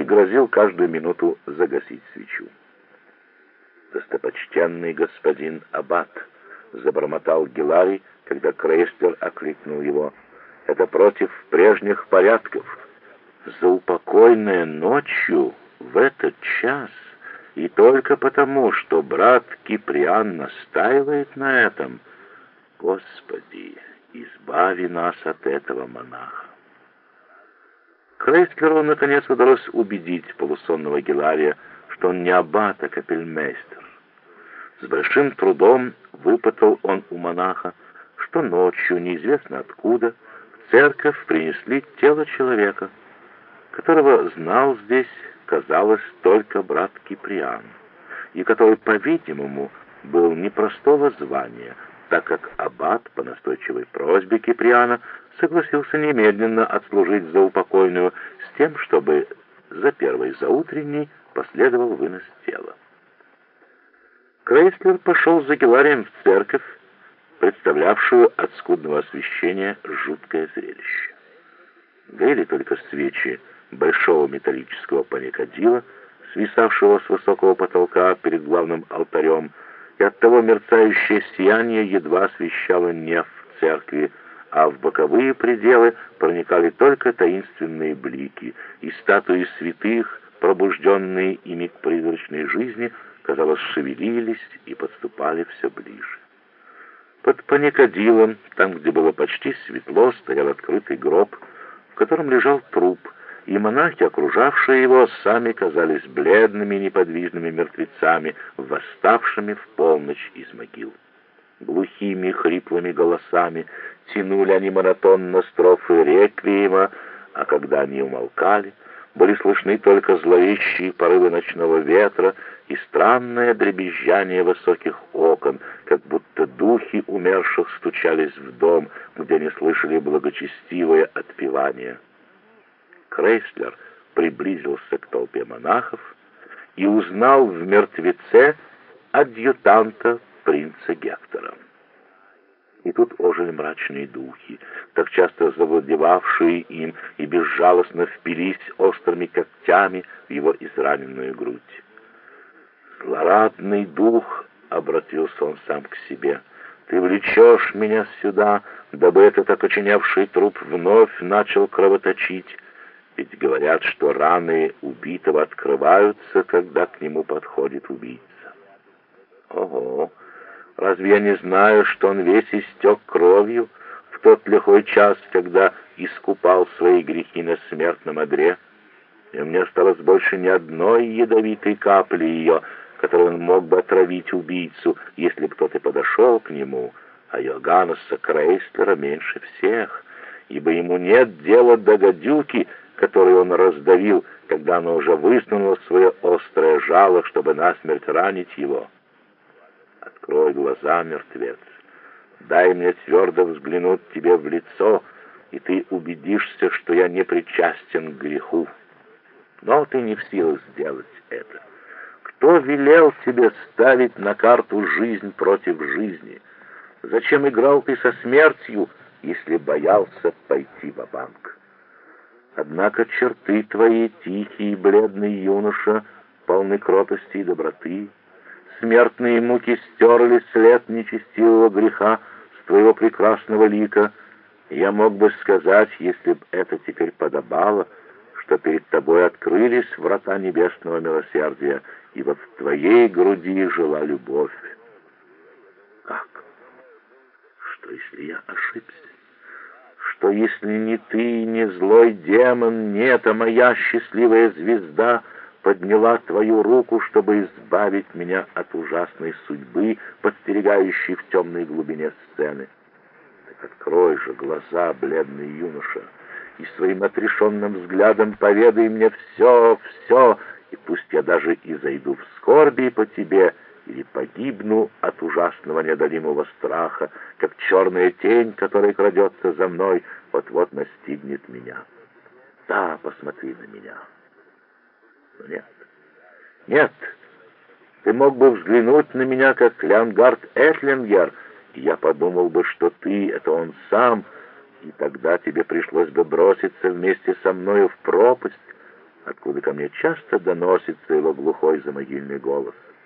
грозил каждую минуту загасить свечу. «Достопочтенный господин аббат», — забормотал Гиларий, когда Крейслер окликнул его, — «это против прежних порядков. Заупокойная ночью в этот час, и только потому, что брат Киприан настаивает на этом. Господи, избави нас от этого монаха». Крейслеру наконец удалось убедить полусонного Гилария, что он не аббат, а капельмейстер. С большим трудом выпытал он у монаха, что ночью, неизвестно откуда, в церковь принесли тело человека, которого знал здесь, казалось, только брат Киприан, и который, по-видимому, был непростого звания, так как аббат по настойчивой просьбе Киприана согласился немедленно отслужить заупокойную с тем, чтобы за первой заутренней последовал вынос тела. Крейслер пошел за Гиларием в церковь, представлявшую от скудного освещения жуткое зрелище. Горели только свечи большого металлического паникадила, свисавшего с высокого потолка перед главным алтарем, и оттого мерцающее сияние едва освещало неф церкви, а в боковые пределы проникали только таинственные блики, и статуи святых, пробужденные ими к призрачной жизни, казалось, шевелились и подступали все ближе. Под паникадилом, там, где было почти светло, стоял открытый гроб, в котором лежал труп, и монахи, окружавшие его, сами казались бледными неподвижными мертвецами, восставшими в полночь из могил. Глухими хриплыми голосами тянули они монотонно строфы реквиема, а когда они умолкали, были слышны только зловещие порывы ночного ветра и странное дребезжание высоких окон, как будто духи умерших стучались в дом, где не слышали благочестивое отпевание. Крейслер приблизился к толпе монахов и узнал в мертвеце адъютанта принца Гектора. И тут ожили мрачные духи, так часто завладевавшие им и безжалостно впились острыми когтями в его израненную грудь. «Злорадный дух», — обратился он сам к себе, — «ты влечешь меня сюда, дабы этот окоченевший труп вновь начал кровоточить. Ведь говорят, что раны убитого открываются, когда к нему подходит убийца. Ого! Разве я не знаю, что он весь истек кровью в тот лихой час, когда искупал свои грехи на смертном одре? И у меня осталось больше ни одной ядовитой капли ее, которой он мог бы отравить убийцу, если бы кто-то подошел к нему, а Йоганнеса Крейслера меньше всех, ибо ему нет дела до гадюки, которую он раздавил, когда она уже высунула свое острое жало, чтобы насмерть ранить его. Открой глаза, мертвец, дай мне твердо взглянуть тебе в лицо, и ты убедишься, что я не причастен к греху. Но ты не в силах сделать это. Кто велел тебе ставить на карту жизнь против жизни? Зачем играл ты со смертью, если боялся пойти ва-банк? Однако черты твои, тихий и бледный юноша, полны кротости и доброты. Смертные муки стерли след нечестивого греха с твоего прекрасного лика. Я мог бы сказать, если б это теперь подобало, что перед тобой открылись врата небесного милосердия, ибо в твоей груди жила любовь. Как? Что, если я ошибся? Что, если не ты, не злой демон, нет, а моя счастливая звезда подняла твою руку, чтобы избавить меня от ужасной судьбы, подстерегающей в темной глубине сцены? Так открой же глаза, бледный юноша, и своим отрешенным взглядом поведай мне все, и пусть я даже и зайду в скорби по тебе, или погибну от ужасного неодолимого страха, как черная тень, которая крадется за мной, вот-вот настигнет меня. Да, посмотри на меня. Но нет, ты мог бы взглянуть на меня, как Леонгард Этлингер, и я подумал бы, что ты — это он сам, и тогда тебе пришлось бы броситься вместе со мною в пропасть, откуда ко мне часто доносится его глухой замогильный голос.